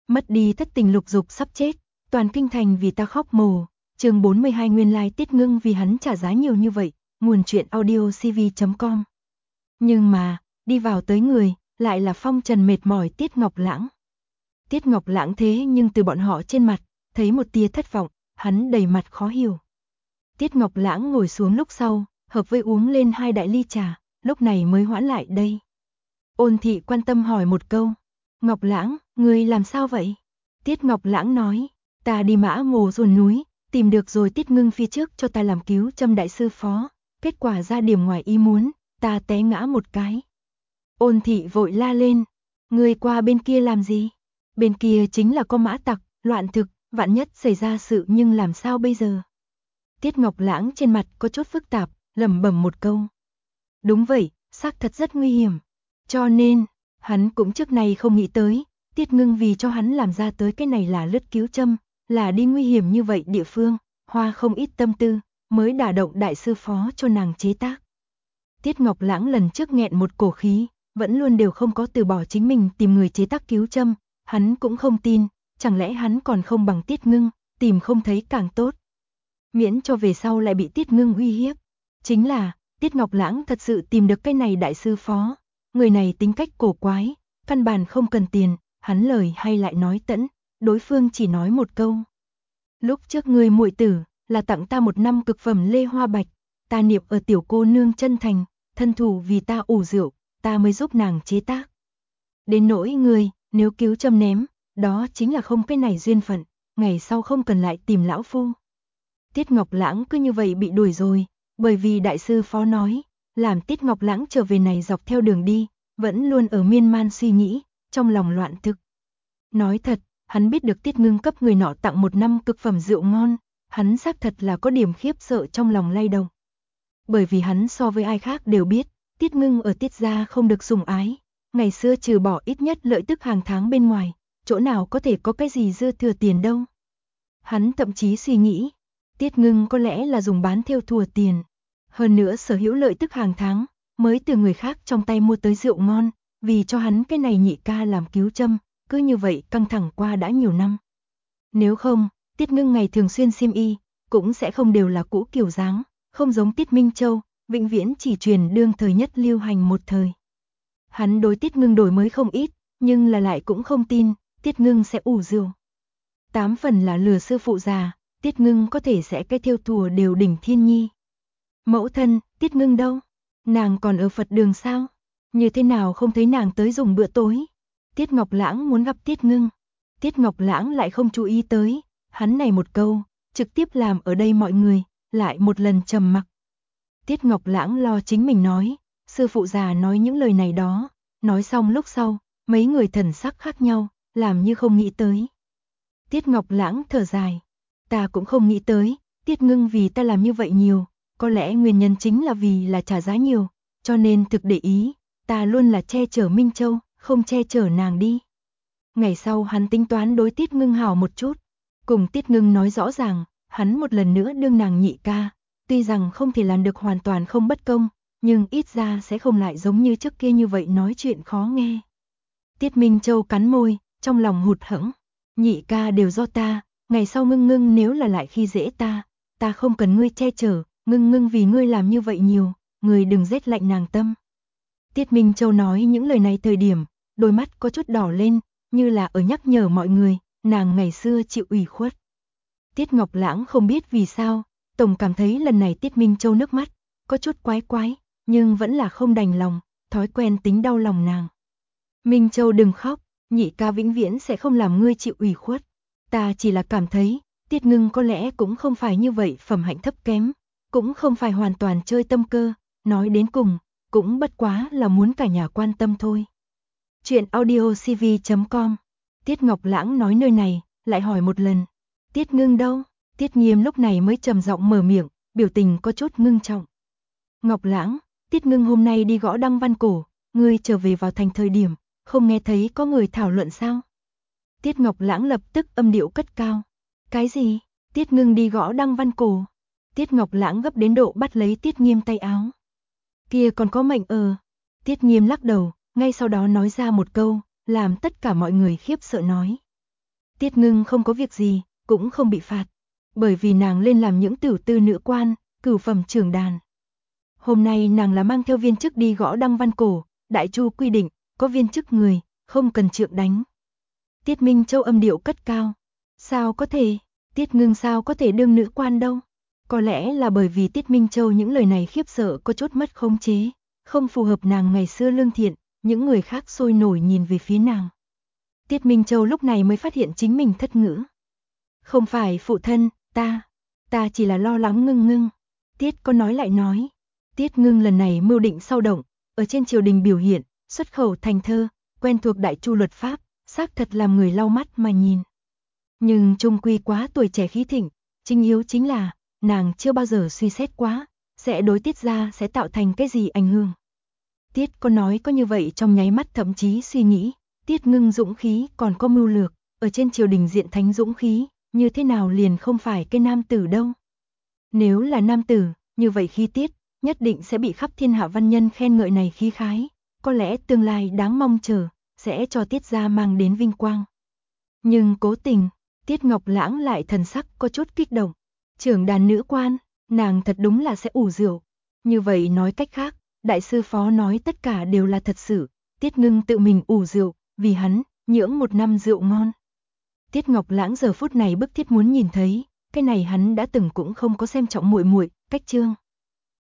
Mất đi thất tình lục dục sắp chết, toàn kinh thành vì ta khóc mồ. Chương 42 nguyên lai Tiết Ngưng vì hắn trả giá nhiều như vậy. Nguồn truyện audio cv.com. Nhưng mà, đi vào tới người, lại là phong trần mệt mỏi Tiết Ngọc Lãng. Tiết Ngọc Lãng thế nhưng từ bọn họ trên mặt, thấy một tia thất vọng, hắn đầy mặt khó hiểu. Tiết Ngọc Lãng ngồi xuống lúc sau, hợp với uống lên 2 đại ly trà, lúc này mới hoãn lại đây. Ôn Thị quan tâm hỏi một câu, Ngọc Lãng, ngươi làm sao vậy? Tiết Ngọc Lãng nói, ta đi Mã Mồ Dồn núi, tìm được rồi Tiết Ngưng phía trước cho ta làm cứu châm đại sư phó, kết quả ra điểm ngoài ý muốn, ta té ngã một cái. Ôn Thị vội la lên, ngươi qua bên kia làm gì? Bên kia chính là có mã tặc, loạn thực, vạn nhất xảy ra sự nhưng làm sao bây giờ? Tiết Ngọc Lãng trên mặt có chút phức tạp, lẩm bẩm một câu. Đúng vậy, xác thật rất nguy hiểm. Cho nên, hắn cũng trước này không nghĩ tới, Tiết Ngưng vì cho hắn làm ra tới cái này là lướt cứu châm, là đi nguy hiểm như vậy địa phương, hoa không ít tâm tư, mới đả động đại sư phó cho nàng chế tác. Tiết Ngọc Lãng lần trước nghẹn một cổ khí, vẫn luôn đều không có từ bỏ chính mình tìm người chế tác cứu châm, hắn cũng không tin, chẳng lẽ hắn còn không bằng Tiết Ngưng, tìm không thấy càng tốt. Miễn cho về sau lại bị Tiết Ngưng uy hiếp. Chính là, Tiết Ngọc Lãng thật sự tìm được cái này đại sư phó, người này tính cách cổ quái, căn bản không cần tiền, hắn lời hay lại nói tẫn, đối phương chỉ nói một câu. Lúc trước ngươi muội tử, là tặng ta 1 năm cực phẩm lê hoa bạch, ta niệm ở tiểu cô nương chân thành, thân thủ vì ta ủ rượu, ta mới giúp nàng chế tác. Đến nỗi ngươi, nếu cứu châm ném, đó chính là không cái này duyên phận, ngày sau không cần lại tìm lão phu. Tiết Ngọc Lãng cứ như vậy bị đuổi rồi, bởi vì đại sư phó nói, làm Tiết Ngọc Lãng trở về này dọc theo đường đi, vẫn luôn ở miên man suy nghĩ, trong lòng loạn thực. Nói thật, hắn biết được Tiết Ngưng cấp người nọ tặng 1 năm cực phẩm rượu ngon, hắn xác thật là có điểm khiếp sợ trong lòng lay động. Bởi vì hắn so với ai khác đều biết, Tiết Ngưng ở Tiết gia không được sủng ái, ngày xưa trừ bỏ ít nhất lợi tức hàng tháng bên ngoài, chỗ nào có thể có cái gì dư thừa tiền đâu. Hắn thậm chí suy nghĩ, Tiết Ngưng có lẽ là dùng bán thêu thùa tiền, hơn nữa sở hữu lợi tức hàng tháng, mới từ người khác trong tay mua tới rượu ngon, vì cho hắn cái này nhị ca làm cứu châm, cứ như vậy căng thẳng qua đã nhiều năm. Nếu không, Tiết Ngưng ngày thường xuyên xiêm y, cũng sẽ không đều là cũ kiểu dáng, không giống Tiết Minh Châu, vĩnh viễn chỉ truyền đương thời nhất lưu hành một thời. Hắn đối Tiết Ngưng đổi mới không ít, nhưng là lại cũng không tin, Tiết Ngưng sẽ ủ rượu. 8 phần là lừa sư phụ già, Tiết Ngưng có thể sẽ cái thêu thùa đều đỉnh thiên nhi. Mẫu thân, Tiết Ngưng đâu? Nàng còn ở Phật đường sao? Như thế nào không thấy nàng tới dùng bữa tối? Tiết Ngọc Lãng muốn gặp Tiết Ngưng. Tiết Ngọc Lãng lại không chú ý tới, hắn này một câu, trực tiếp làm ở đây mọi người, lại một lần trầm mặc. Tiết Ngọc Lãng lo chính mình nói, sư phụ già nói những lời này đó, nói xong lúc sau, mấy người thần sắc khác nhau, làm như không nghĩ tới. Tiết Ngọc Lãng thở dài, ta cũng không nghĩ tới, Tiết Ngưng vì ta làm như vậy nhiều, có lẽ nguyên nhân chính là vì là trả giá nhiều, cho nên thực để ý, ta luôn là che chở Minh Châu, không che chở nàng đi. Ngày sau hắn tính toán đối Tiết Ngưng hảo một chút, cùng Tiết Ngưng nói rõ ràng, hắn một lần nữa đương nàng nhị ca, tuy rằng không thể làm được hoàn toàn không bất công, nhưng ít ra sẽ không lại giống như trước kia như vậy nói chuyện khó nghe. Tiết Minh Châu cắn môi, trong lòng hụt hẫng, nhị ca đều do ta, ngày sau Ngưng nếu là lại khi dễ ta không cần ngươi che chở, Ngưng vì ngươi làm như vậy nhiều, ngươi đừng rét lạnh nàng tâm. Tiết Minh Châu nói những lời này thời điểm, đôi mắt có chút đỏ lên, như là ở nhắc nhở mọi người, nàng ngày xưa chịu ủy khuất. Tiết Ngọc Lãng không biết vì sao, tổng cảm thấy lần này Tiết Minh Châu nước mắt, có chút quái quái, nhưng vẫn là không đành lòng, thói quen tính đau lòng nàng. Minh Châu đừng khóc, nhị ca vĩnh viễn sẽ không làm ngươi chịu ủy khuất. Ta chỉ là cảm thấy, Tiết Ngưng có lẽ cũng không phải như vậy phẩm hạnh thấp kém, cũng không phải hoàn toàn chơi tâm cơ, nói đến cùng, cũng bất quá là muốn cả nhà quan tâm thôi. Chuyện audio cv.com. Tiết Ngọc Lãng nói nơi này, lại hỏi một lần. Tiết Ngưng đâu? Tiết Nghiêm lúc này mới trầm giọng mở miệng, biểu tình có chút ngưng trọng. Ngọc Lãng, Tiết Ngưng hôm nay đi gõ đăng văn cổ, ngươi trở về vào thành thời điểm, không nghe thấy có người thảo luận sao? Tiết Ngọc Lãng lập tức âm điệu cất cao. Cái gì? Tiết Ngưng đi gõ đăng văn cổ. Tiết Ngọc Lãng gấp đến độ bắt lấy Tiết Nghiêm tay áo. Kia còn có mệnh Tiết Nghiêm lắc đầu, ngay sau đó nói ra một câu, làm tất cả mọi người khiếp sợ nói. Tiết Ngưng không có việc gì, cũng không bị phạt, bởi vì nàng lên làm những tiểu tư nữ quan, cửu phẩm trưởng đàn. Hôm nay nàng là mang theo viên chức đi gõ đăng văn cổ, đại chu quy định, có viên chức người, không cần trượng đánh. Tiết Minh Châu âm điệu cất cao. Sao có thể, Tiết Ngưng sao có thể đương nữ quan đâu? Có lẽ là bởi vì Tiết Minh Châu những lời này khiếp sợ có chút mất khống chế, không phù hợp nàng ngày xưa lương thiện, những người khác sôi nổi nhìn về phía nàng. Tiết Minh Châu lúc này mới phát hiện chính mình thất ngữ. Không phải phụ thân, ta chỉ là lo lắng Ngưng. Tiết có nói lại nói. Tiết Ngưng lần này mưu định sau động, ở trên triều đình biểu hiện, xuất khẩu thành thơ, quen thuộc đại chu luật pháp, xác thật làm người lau mắt mà nhìn. Nhưng trung quy quá tuổi trẻ khí thịnh, chính yếu chính là, nàng chưa bao giờ suy xét quá, sẽ đối Tiết gia sẽ tạo thành cái gì ảnh hưởng. Tiết có nói có như vậy trong nháy mắt thậm chí suy nghĩ, Tiết Ngưng dũng khí còn có mưu lược, ở trên triều đình diện thánh dũng khí, như thế nào liền không phải cái nam tử đâu. Nếu là nam tử, như vậy khi Tiết, nhất định sẽ bị khắp thiên hạ văn nhân khen ngợi này khí khái, có lẽ tương lai đáng mong chờ, sẽ cho Tiết gia mang đến vinh quang. Nhưng cố tình, Tiết Ngọc Lãng lại thần sắc có chút kích động. Trưởng đàn nữ quan, nàng thật đúng là sẽ ủ rượu. Như vậy nói cách khác, đại sư phó nói tất cả đều là thật sự. Tiết Ngưng tự mình ủ rượu, vì hắn, nhưỡng một năm rượu ngon. Tiết Ngọc Lãng giờ phút này bức thiết muốn nhìn thấy, cái này hắn đã từng cũng không có xem trọng muội muội, cách chương.